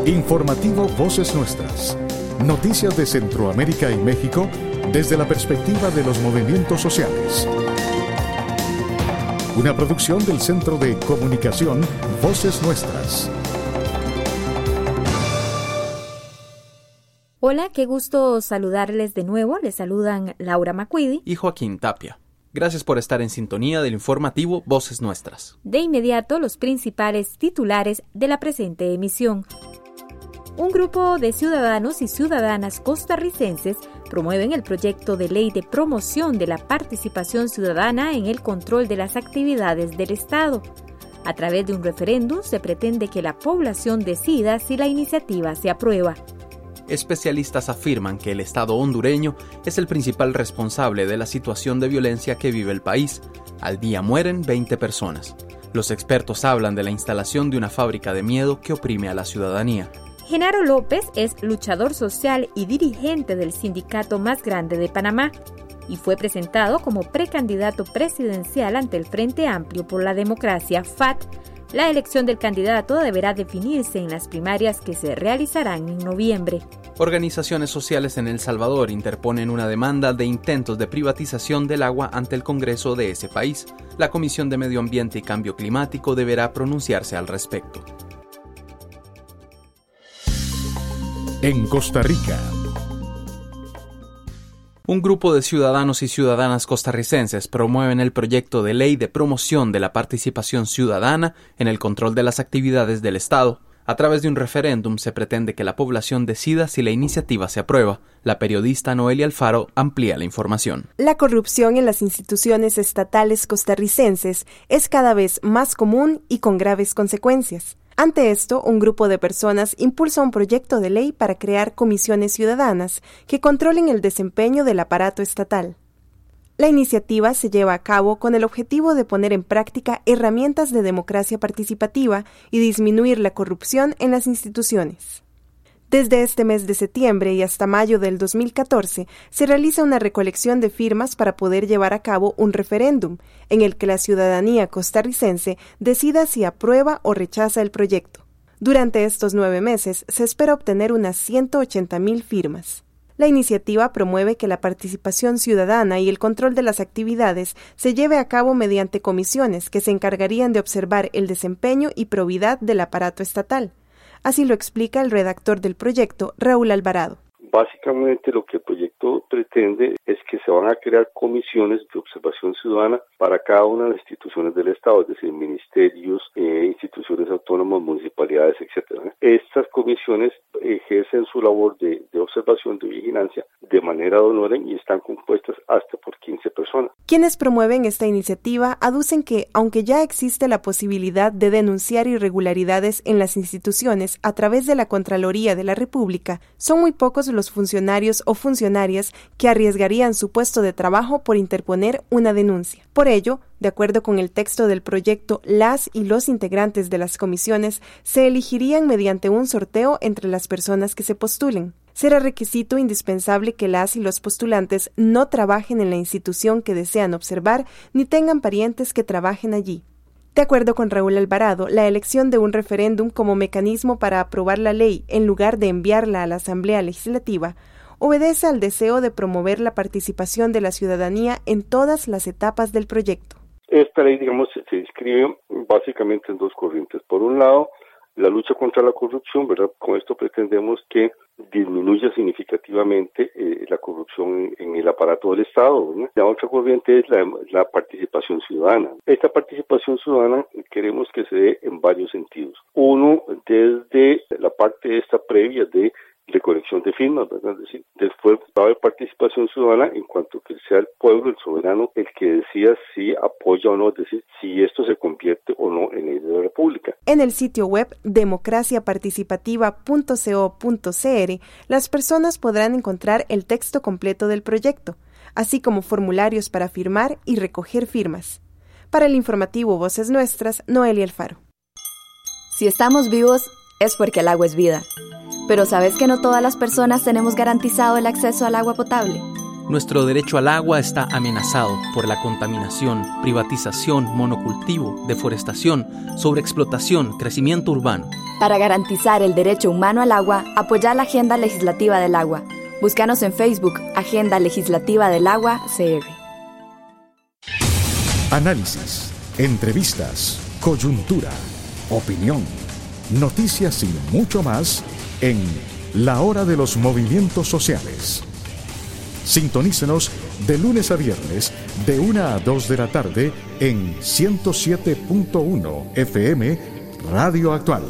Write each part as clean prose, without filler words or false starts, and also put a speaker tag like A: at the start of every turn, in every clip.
A: Informativo Voces Nuestras. Noticias de Centroamérica y México desde la perspectiva de los movimientos sociales. Una producción del Centro de Comunicación Voces Nuestras.
B: Hola, qué gusto saludarles de nuevo. Les saludan Laura Macquidi
C: y Joaquín Tapia. Gracias por estar en sintonía del informativo Voces Nuestras.
B: De inmediato, los principales titulares de la presente emisión. Un grupo de ciudadanos y ciudadanas costarricenses promueven el proyecto de ley de promoción de la participación ciudadana en el control de las actividades del Estado. A través de un referéndum se pretende que la población decida si la iniciativa se aprueba.
C: Especialistas afirman que el Estado hondureño es el principal responsable de la situación de violencia que vive el país. Al día mueren 20 personas. Los expertos hablan de la instalación de una fábrica de miedo que oprime a la ciudadanía.
B: Genaro López es luchador social y dirigente del sindicato más grande de Panamá y fue presentado como precandidato presidencial ante el Frente Amplio por la Democracia, FAT. La elección del candidato deberá definirse en las primarias que se realizarán en noviembre.
C: Organizaciones sociales en El Salvador interponen una demanda de intentos de privatización del agua ante el Congreso de ese país. La Comisión de Medio Ambiente y Cambio Climático deberá pronunciarse al respecto.
A: En Costa Rica.
C: Un grupo de ciudadanos y ciudadanas costarricenses promueven el proyecto de ley de promoción de la participación ciudadana en el control de las actividades del Estado. A través de un referéndum se pretende que la población decida si la iniciativa se aprueba. La periodista Noelia Alfaro amplía la información.
D: La corrupción en las instituciones estatales costarricenses es cada vez más común y con graves consecuencias. Ante esto, un grupo de personas impulsa un proyecto de ley para crear comisiones ciudadanas que controlen el desempeño del aparato estatal. La iniciativa se lleva a cabo con el objetivo de poner en práctica herramientas de democracia participativa y disminuir la corrupción en las instituciones. Desde este mes de septiembre y hasta mayo del 2014, se realiza una recolección de firmas para poder llevar a cabo un referéndum, en el que la ciudadanía costarricense decida si aprueba o rechaza el proyecto. Durante estos 9 meses, se espera obtener unas 180,000 firmas. La iniciativa promueve que la participación ciudadana y el control de las actividades se lleve a cabo mediante comisiones que se encargarían de observar el desempeño y probidad del aparato estatal. Así lo explica el redactor del proyecto, Raúl Alvarado.
E: Básicamente lo que el proyecto pretende es que se van a crear comisiones de observación ciudadana para cada una de las instituciones del Estado, es decir, ministerios, instituciones autónomas, municipalidades, etc. Estas comisiones ejercen su labor de observación, de vigilancia, de manera de orden y están compuestas hasta por 15 personas.
D: Quienes promueven esta iniciativa aducen que, aunque ya existe la posibilidad de denunciar irregularidades en las instituciones a través de la Contraloría de la República, son muy pocos los funcionarios o funcionarias que arriesgarían su puesto de trabajo por interponer una denuncia. Por ello, de acuerdo con el texto del proyecto, las y los integrantes de las comisiones se elegirían mediante un sorteo entre las personas que se postulen. Será requisito indispensable que las y los postulantes no trabajen en la institución que desean observar ni tengan parientes que trabajen allí. De acuerdo con Raúl Alvarado, la elección de un referéndum como mecanismo para aprobar la ley en lugar de enviarla a la Asamblea Legislativa obedece al deseo de promover la participación de la ciudadanía en todas las etapas del proyecto.
E: Esta ley, se inscribe básicamente en dos corrientes. Por un lado, la lucha contra la corrupción, ¿verdad? Con esto pretendemos que disminuya significativamente la corrupción en el aparato del Estado, ¿no? La otra corriente es la participación ciudadana. Esta participación ciudadana queremos que se dé en varios sentidos. Uno, desde la parte esta previa de recolección de firmas, ¿verdad? Es decir, después va a haber participación ciudadana en cuanto que sea el pueblo, el soberano, el que decida si apoya o no, es decir, si esto se convierte o no en ley de la República.
D: En el sitio web democraciaparticipativa.co.cr, las personas podrán encontrar el texto completo del proyecto, así como formularios para firmar y recoger firmas. Para el informativo Voces Nuestras, Noelia Alfaro.
F: Si estamos vivos, es porque el agua es vida. Pero ¿sabes que no todas las personas tenemos garantizado el acceso al agua potable?
C: Nuestro derecho al agua está amenazado por la contaminación, privatización, monocultivo, deforestación, sobreexplotación, crecimiento urbano.
F: Para garantizar el derecho humano al agua, apoya la Agenda Legislativa del Agua. Búscanos en Facebook, Agenda Legislativa del Agua, CR.
A: Análisis, entrevistas, coyuntura, opinión, noticias y mucho más en La Hora de los Movimientos Sociales. Sintonícenos de lunes a viernes de 1 a 2 de la tarde en 107.1 FM Radio Actual.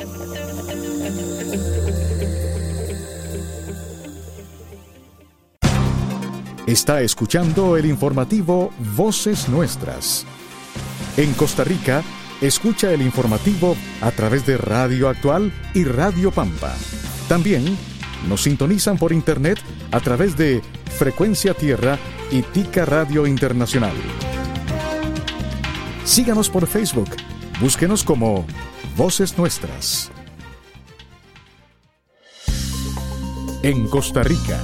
A: Está escuchando el informativo Voces Nuestras. En Costa Rica, escucha el informativo a través de Radio Actual y Radio Pampa. También nos sintonizan por internet a través de Frecuencia Tierra y Tica Radio Internacional. Síganos por Facebook. Búsquenos como Voces Nuestras. En Costa Rica.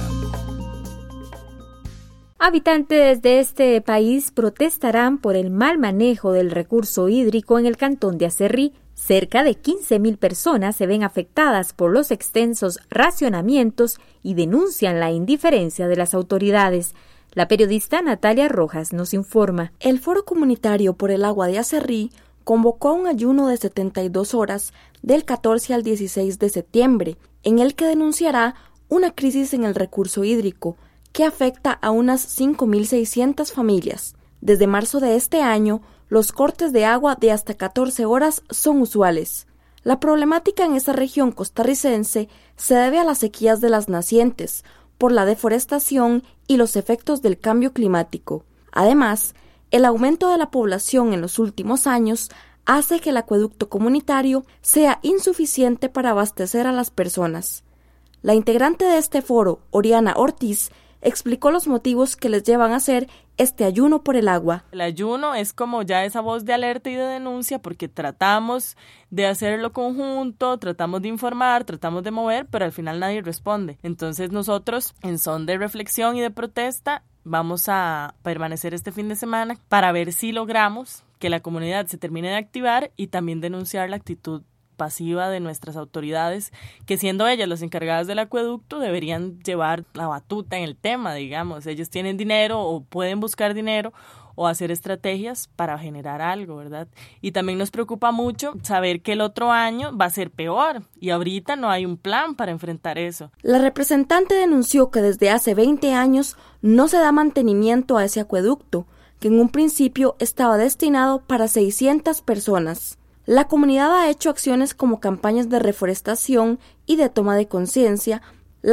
B: Habitantes de este país protestarán por el mal manejo del recurso hídrico en el cantón de Acerrí. Cerca de 15,000 personas se ven afectadas por los extensos racionamientos y denuncian la indiferencia de las autoridades. La periodista Natalia Rojas nos informa.
G: El Foro Comunitario por el Agua de Acerrí convocó un ayuno de 72 horas del 14 al 16 de septiembre, en el que denunciará una crisis en el recurso hídrico que afecta a unas 5,600 familias. Desde marzo de este año, los cortes de agua de hasta 14 horas son usuales. La problemática en esa región costarricense se debe a las sequías de las nacientes, por la deforestación y los efectos del cambio climático. Además, el aumento de la población en los últimos años hace que el acueducto comunitario sea insuficiente para abastecer a las personas. La integrante de este foro, Oriana Ortiz, explicó los motivos que les llevan a hacer este ayuno por el agua.
H: El ayuno es como ya esa voz de alerta y de denuncia porque tratamos de hacerlo conjunto, tratamos de informar, tratamos de mover, pero al final nadie responde. Entonces nosotros, en son de reflexión y de protesta, vamos a permanecer este fin de semana para ver si logramos que la comunidad se termine de activar y también denunciar la actitud pasiva de nuestras autoridades, que siendo ellas las encargadas del acueducto deberían llevar la batuta en el tema, digamos. Ellos tienen dinero o pueden buscar dinero o hacer estrategias para generar algo, ¿verdad? Y también nos preocupa mucho saber que el otro año va a ser peor y ahorita no hay un plan para enfrentar eso.
G: La representante denunció que desde hace 20 años no se da mantenimiento a ese acueducto, que en un principio estaba destinado para 600 personas. La comunidad ha hecho acciones como campañas de reforestación y de toma de conciencia.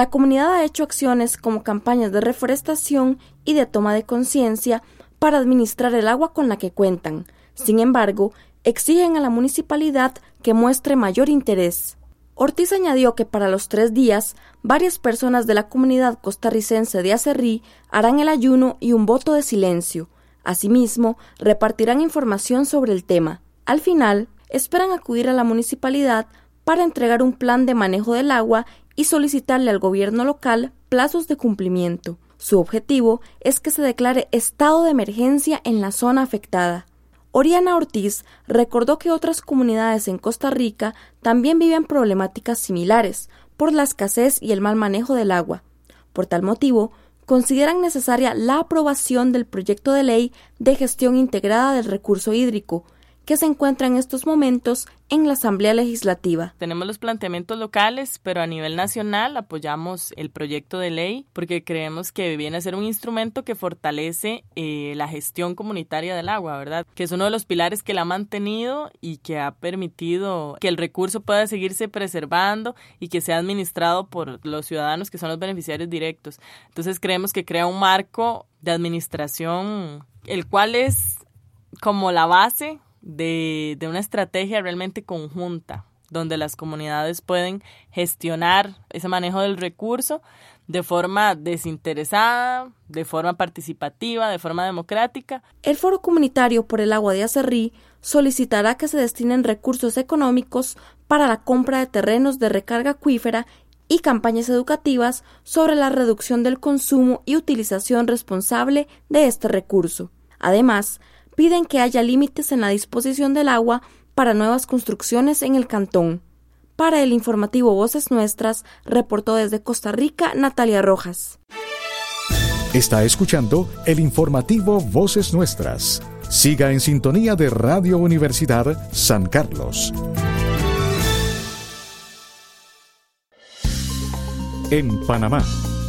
G: Para administrar el agua con la que cuentan. Sin embargo, exigen a la municipalidad que muestre mayor interés. Ortiz añadió que para los 3 días, varias personas de la comunidad costarricense de Acerrí harán el ayuno y un voto de silencio. Asimismo, repartirán información sobre el tema. Al final, esperan acudir a la municipalidad para entregar un plan de manejo del agua y solicitarle al gobierno local plazos de cumplimiento. Su objetivo es que se declare estado de emergencia en la zona afectada. Oriana Ortiz recordó que otras comunidades en Costa Rica también viven problemáticas similares por la escasez y el mal manejo del agua. Por tal motivo, consideran necesaria la aprobación del proyecto de ley de gestión integrada del recurso hídrico, que se encuentra en estos momentos en la Asamblea Legislativa.
H: Tenemos los planteamientos locales, pero a nivel nacional apoyamos el proyecto de ley porque creemos que viene a ser un instrumento que fortalece la gestión comunitaria del agua, ¿verdad? Que es uno de los pilares que la ha mantenido y que ha permitido que el recurso pueda seguirse preservando y que sea administrado por los ciudadanos que son los beneficiarios directos. Entonces creemos que crea un marco de administración, el cual es como la base de una estrategia realmente conjunta, donde las comunidades pueden gestionar ese manejo del recurso de forma desinteresada, de forma participativa, de forma democrática.
G: El Foro Comunitario por el Agua de Acerrí solicitará que se destinen recursos económicos para la compra de terrenos de recarga acuífera y campañas educativas sobre la reducción del consumo y utilización responsable de este recurso. Además, piden que haya límites en la disposición del agua para nuevas construcciones en el cantón. Para el informativo Voces Nuestras, reportó desde Costa Rica Natalia Rojas.
A: Está escuchando el informativo Voces Nuestras. Siga en sintonía de Radio Universidad San Carlos. En Panamá.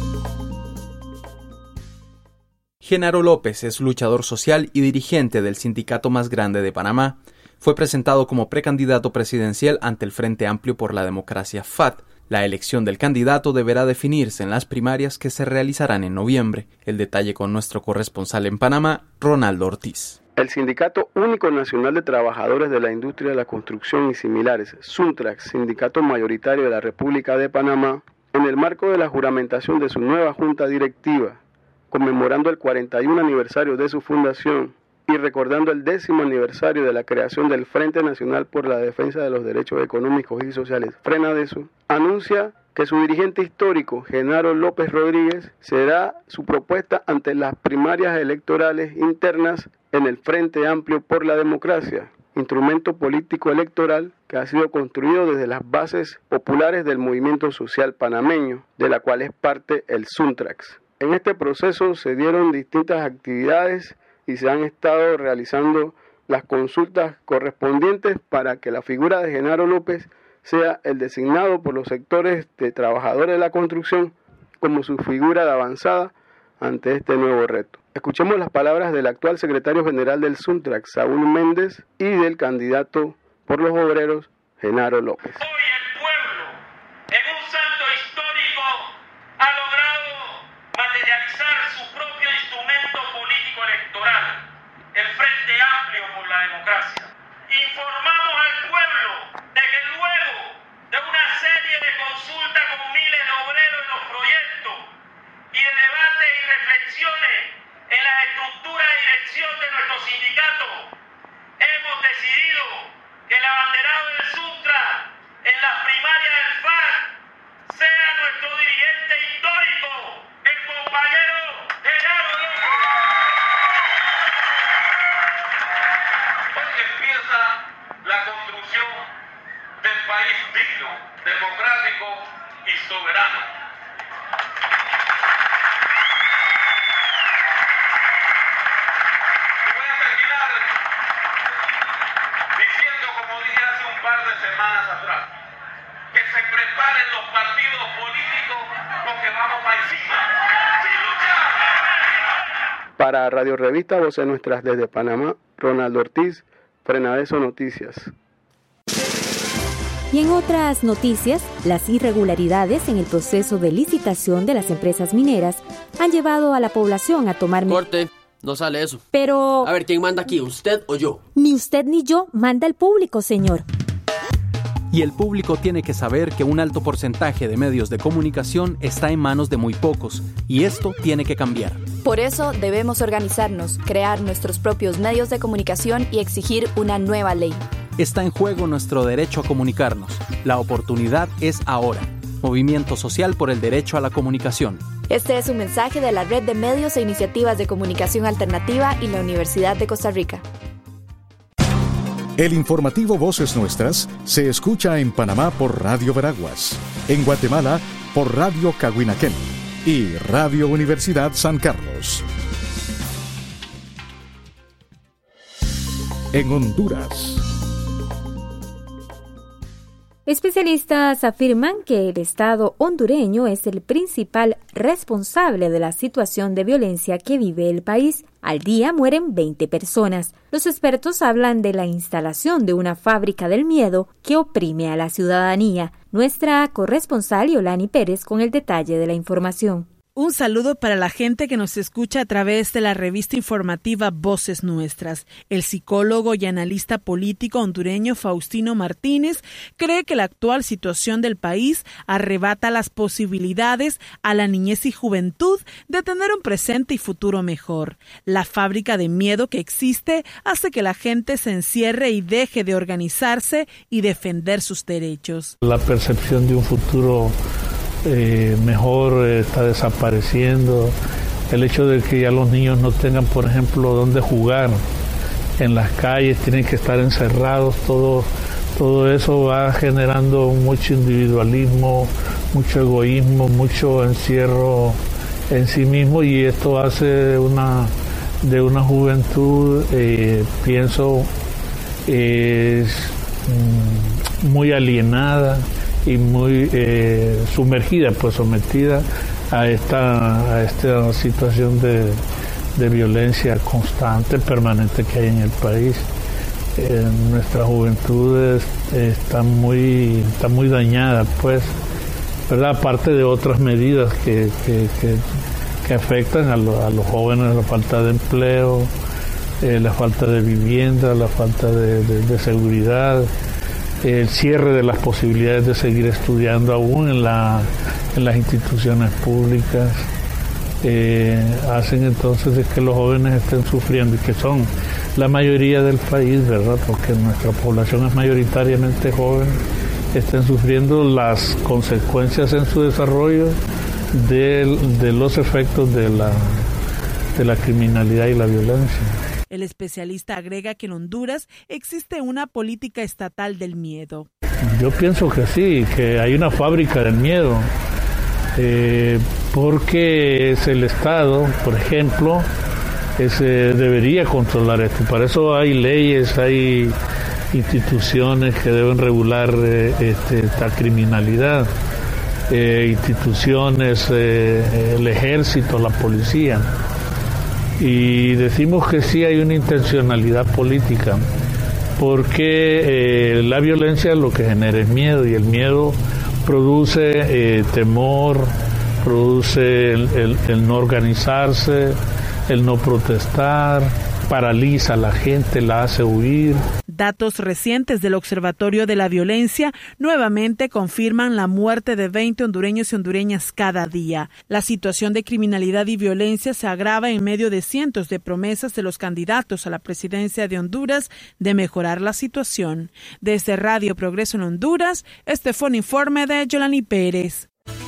C: Genaro López es luchador social y dirigente del sindicato más grande de Panamá. Fue presentado como precandidato presidencial ante el Frente Amplio por la Democracia FAD. La elección del candidato deberá definirse en las primarias que se realizarán en noviembre. El detalle con nuestro corresponsal en Panamá, Ronaldo Ortiz.
I: El Sindicato Único Nacional de Trabajadores de la Industria de la Construcción y similares, SUNTRAC, sindicato mayoritario de la República de Panamá, en el marco de la juramentación de su nueva junta directiva, conmemorando el 41 aniversario de su fundación y recordando el 10º aniversario de la creación del Frente Nacional por la Defensa de los Derechos Económicos y Sociales, FRENADESO, anuncia que su dirigente histórico, Genaro López Rodríguez, será su propuesta ante las primarias electorales internas en el Frente Amplio por la Democracia, instrumento político electoral que ha sido construido desde las bases populares del movimiento social panameño, de la cual es parte el SUNTRAC. En este proceso se dieron distintas actividades y se han estado realizando las consultas correspondientes para que la figura de Genaro López sea el designado por los sectores de trabajadores de la construcción como su figura de avanzada ante este nuevo reto. Escuchemos las palabras del actual secretario general del SUNTRAC, Saúl Méndez, y del candidato por los obreros, Genaro López.
J: Hoy el pueblo, en un salto histórico, ha logrado materializar su propio instrumento político electoral, el Frente Amplio por la Democracia. Informamos al pueblo de que luego de una serie de consultas con miles de obreros en los proyectos y de debates y reflexiones en la estructura y dirección de nuestro sindicato, hemos decidido que el abanderado del SUNTRA en las primarias del FAD sea nuestro dirigente histórico, el compañero Genaro López. Hoy empieza la construcción del país digno, democrático y soberano. Semanas atrás, que se preparen los partidos políticos porque vamos para encima. ¡Sin luchar!
I: Para Radio Revista Voces Nuestras desde Panamá, Ronaldo Ortiz, FRENADESO Noticias.
B: Y en otras noticias, las irregularidades en el proceso de licitación de las empresas mineras han llevado a la población a tomar...
K: Corte, no sale eso.
B: Pero...
K: A ver, ¿quién manda aquí, usted o yo?
B: Ni usted ni yo, manda el público, señor.
C: Y el público tiene que saber que un alto porcentaje de medios de comunicación está en manos de muy pocos, y esto tiene que cambiar.
F: Por eso debemos organizarnos, crear nuestros propios medios de comunicación y exigir una nueva ley.
C: Está en juego nuestro derecho a comunicarnos. La oportunidad es ahora. Movimiento Social por el Derecho a la Comunicación.
F: Este es un mensaje de la Red de Medios e Iniciativas de Comunicación Alternativa y la Universidad de Costa Rica.
A: El informativo Voces Nuestras se escucha en Panamá por Radio Veraguas, en Guatemala por Radio Cahuinaquén y Radio Universidad San Carlos. En Honduras.
B: Especialistas afirman que el Estado hondureño es el principal responsable de la situación de violencia que vive el país. Al día mueren 20 personas. Los expertos hablan de la instalación de una fábrica del miedo que oprime a la ciudadanía. Nuestra corresponsal Yolani Pérez con el detalle de la información.
L: Un saludo para la gente que nos escucha a través de la revista informativa Voces Nuestras. El psicólogo y analista político hondureño Faustino Martínez cree que la actual situación del país arrebata las posibilidades a la niñez y juventud de tener un presente y futuro mejor. La fábrica de miedo que existe hace que la gente se encierre y deje de organizarse y defender sus derechos.
M: La percepción de un futuro mejor está desapareciendo. El hecho de que ya los niños no tengan, por ejemplo, dónde jugar en las calles, tienen que estar encerrados, todo todo eso va generando mucho individualismo, mucho egoísmo, mucho encierro en sí mismo, y esto hace de una juventud, pienso, muy alienada y muy sumergida, pues sometida a esta situación de violencia constante, permanente que hay en el país. Nuestra juventud está muy dañada, pues, ¿verdad? Aparte de otras medidas que afectan a los jóvenes, la falta de empleo, la falta de vivienda, la falta de seguridad, el cierre de las posibilidades de seguir estudiando aún en las instituciones públicas, hacen entonces de que los jóvenes estén sufriendo, y que son la mayoría del país, ¿verdad? Porque nuestra población es mayoritariamente joven, estén sufriendo las consecuencias en su desarrollo de los efectos de la criminalidad y la violencia.
L: El especialista agrega que en Honduras existe una política estatal del miedo.
M: Yo pienso que sí, que hay una fábrica del miedo, porque es el Estado, por ejemplo, debería controlar esto. Para eso hay leyes, hay instituciones que deben regular esta criminalidad, instituciones, el ejército, la policía. Y decimos que sí hay una intencionalidad política, porque la violencia lo que genera es miedo, y el miedo produce temor, produce el no organizarse, el no protestar, paraliza a la gente, la hace huir.
L: Datos recientes del Observatorio de la Violencia nuevamente confirman la muerte de 20 hondureños y hondureñas cada día. La situación de criminalidad y violencia se agrava en medio de cientos de promesas de los candidatos a la presidencia de Honduras de mejorar la situación. Desde Radio Progreso en Honduras, este fue un informe de Yolani Pérez.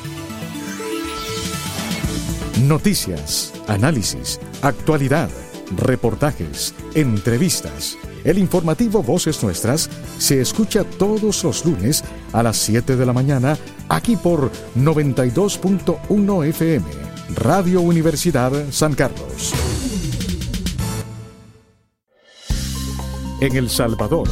A: Noticias, análisis, actualidad, reportajes, entrevistas. El informativo Voces Nuestras se escucha todos los lunes a las 7 de la mañana aquí por 92.1 FM, Radio Universidad San Carlos. En El Salvador.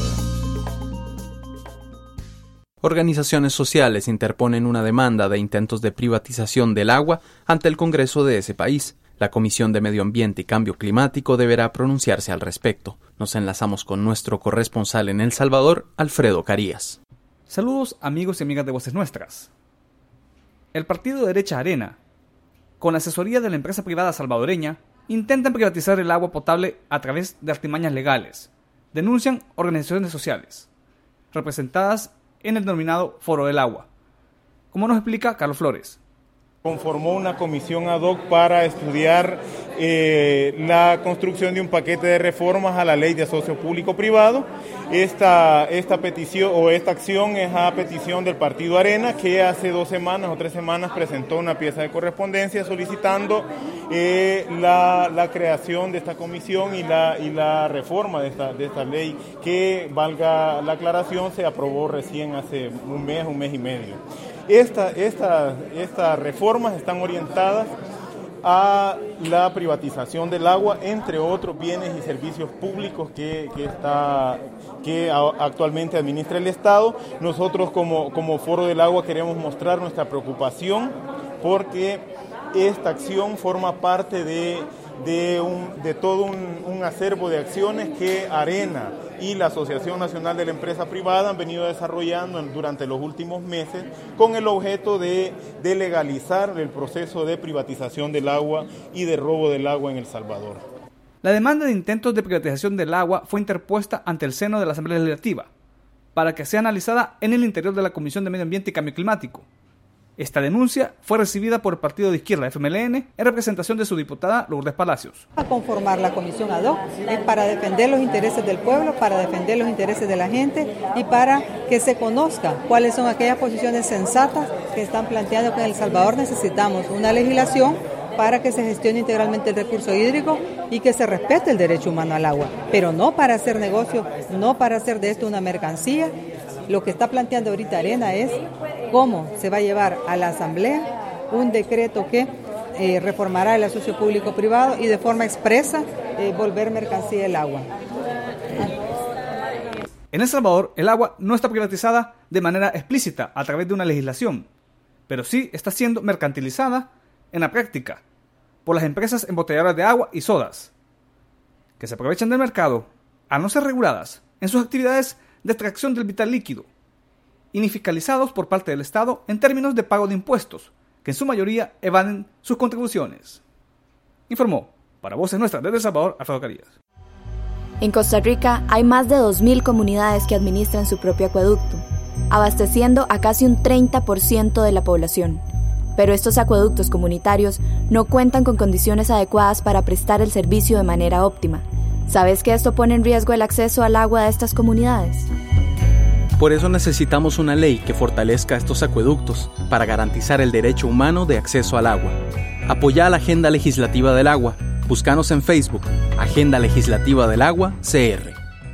C: Organizaciones sociales interponen una demanda de intentos de privatización del agua ante el Congreso de ese país. La Comisión de Medio Ambiente y Cambio Climático deberá pronunciarse al respecto. Nos enlazamos con nuestro corresponsal en El Salvador, Alfredo Carías.
N: Saludos amigos y amigas de Voces Nuestras. El partido de derecha Arena, con la asesoría de la empresa privada salvadoreña, intentan privatizar el agua potable a través de artimañas legales, denuncian organizaciones sociales, representadas en el denominado Foro del Agua. Como nos explica Carlos Flores.
O: Conformó una comisión ad hoc para estudiar la construcción de un paquete de reformas a la ley de asocio público-privado. Esta petición o esta acción es a petición del Partido Arena, que hace 2 semanas o 3 semanas presentó una pieza de correspondencia solicitando la creación de esta comisión y la reforma de esta ley, que, valga la aclaración, se aprobó recién hace un mes y medio. Estas reformas están orientadas a la privatización del agua, entre otros bienes y servicios públicos que actualmente administra el Estado. Nosotros como Foro del Agua queremos mostrar nuestra preocupación porque esta acción forma parte de todo un acervo de acciones que Arena y la Asociación Nacional de la Empresa Privada han venido desarrollando durante los últimos meses con el objeto de legalizar el proceso de privatización del agua y de robo del agua en El Salvador.
N: La demanda de intentos de privatización del agua fue interpuesta ante el seno de la Asamblea Legislativa para que sea analizada en el interior de la Comisión de Medio Ambiente y Cambio Climático. Esta denuncia fue recibida por el partido de izquierda FMLN en representación de su diputada Lourdes Palacios.
P: A conformar la comisión ad hoc es para defender los intereses del pueblo, para defender los intereses de la gente y para que se conozca cuáles son aquellas posiciones sensatas que están planteando que en El Salvador necesitamos una legislación para que se gestione integralmente el recurso hídrico y que se respete el derecho humano al agua, pero no para hacer negocio, no para hacer de esto una mercancía Lo que está planteando ahorita Arena es cómo se va a llevar a la Asamblea un decreto que reformará el asocio público-privado y de forma expresa volver mercancía el agua.
N: En El Salvador, el agua no está privatizada de manera explícita a través de una legislación, pero sí está siendo mercantilizada en la práctica por las empresas embotelladoras de agua y sodas, que se aprovechan del mercado a no ser reguladas en sus actividades de extracción del vital líquido y ni fiscalizados por parte del Estado en términos de pago de impuestos, que en su mayoría evaden sus contribuciones. Informó para Voces Nuestras desde El Salvador, Alfredo Carías.
F: En Costa Rica hay más de 2.000 comunidades que administran su propio acueducto, abasteciendo a casi un 30% de la población. Pero estos acueductos comunitarios no cuentan con condiciones adecuadas para prestar el servicio de manera óptima. ¿Sabes que esto pone en riesgo el acceso al agua de estas comunidades?
C: Por eso necesitamos una ley que fortalezca estos acueductos para garantizar el derecho humano de acceso al agua. Apoya la Agenda Legislativa del Agua. Búscanos en Facebook, Agenda Legislativa del Agua, CR.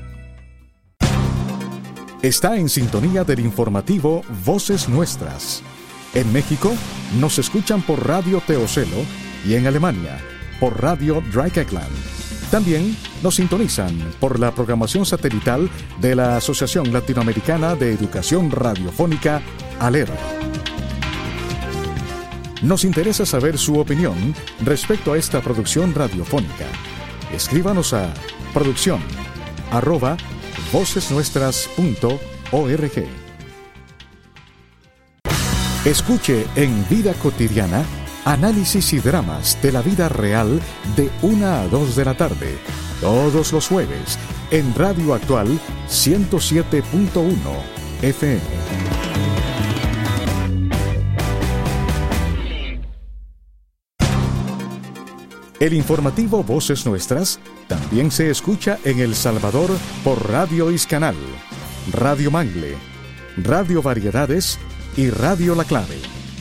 A: Está en sintonía del informativo Voces Nuestras. En México nos escuchan por Radio Teocelo y en Alemania por Radio Dreieckland. También nos sintonizan por la programación satelital de la Asociación Latinoamericana de Educación Radiofónica, ALER. Nos interesa saber su opinión respecto a esta producción radiofónica. Escríbanos a producción@vocesnuestras.org. Escuche en Vida Cotidiana análisis y dramas de la vida real de 1 a 2 de la tarde, todos los jueves, en Radio Actual 107.1 FM. El informativo Voces Nuestras también se escucha en El Salvador por Radio Iscanal, Radio Mangle, Radio Variedades y Radio La Clave.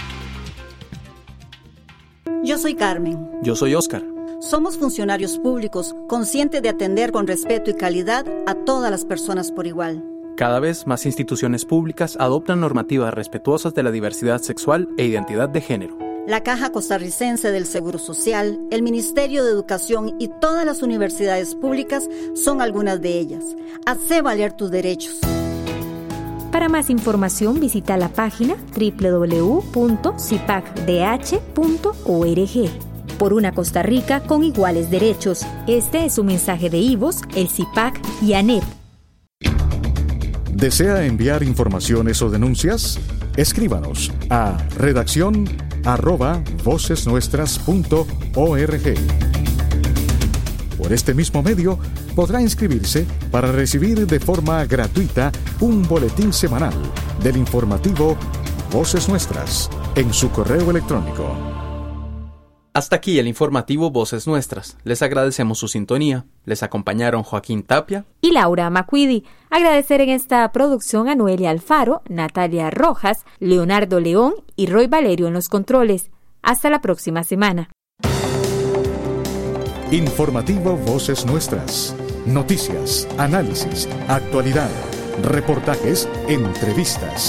Q: Yo soy Carmen.
C: Yo soy Óscar.
Q: Somos funcionarios públicos conscientes de atender con respeto y calidad a todas las personas por igual.
C: Cada vez más instituciones públicas adoptan normativas respetuosas de la diversidad sexual e identidad de género.
Q: La Caja Costarricense del Seguro Social, el Ministerio de Educación y todas las universidades públicas son algunas de ellas. Hacé valer tus derechos.
B: Para más información visita la página www.cipacdh.org. Por una Costa Rica con iguales derechos. Este es un mensaje de IVOS, el CIPAC y ANEP.
A: ¿Desea enviar informaciones o denuncias? Escríbanos a redacción@vocesnuestras.org. Por este mismo medio podrá inscribirse para recibir de forma gratuita un boletín semanal del informativo Voces Nuestras en su correo electrónico.
C: Hasta aquí el informativo Voces Nuestras. Les agradecemos su sintonía. Les acompañaron Joaquín Tapia
B: y Laura Macuidi. Agradecer en esta producción a Noelia Alfaro, Natalia Rojas, Leonardo León y Roy Valerio en los controles. Hasta la próxima semana.
A: Informativo Voces Nuestras. Noticias, análisis, actualidad, reportajes, entrevistas.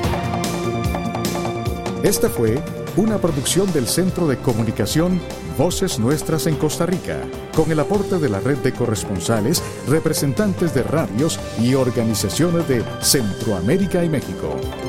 A: Esta fue una producción del Centro de Comunicación Voces Nuestras en Costa Rica, con el aporte de la red de corresponsales, representantes de radios y organizaciones de Centroamérica y México.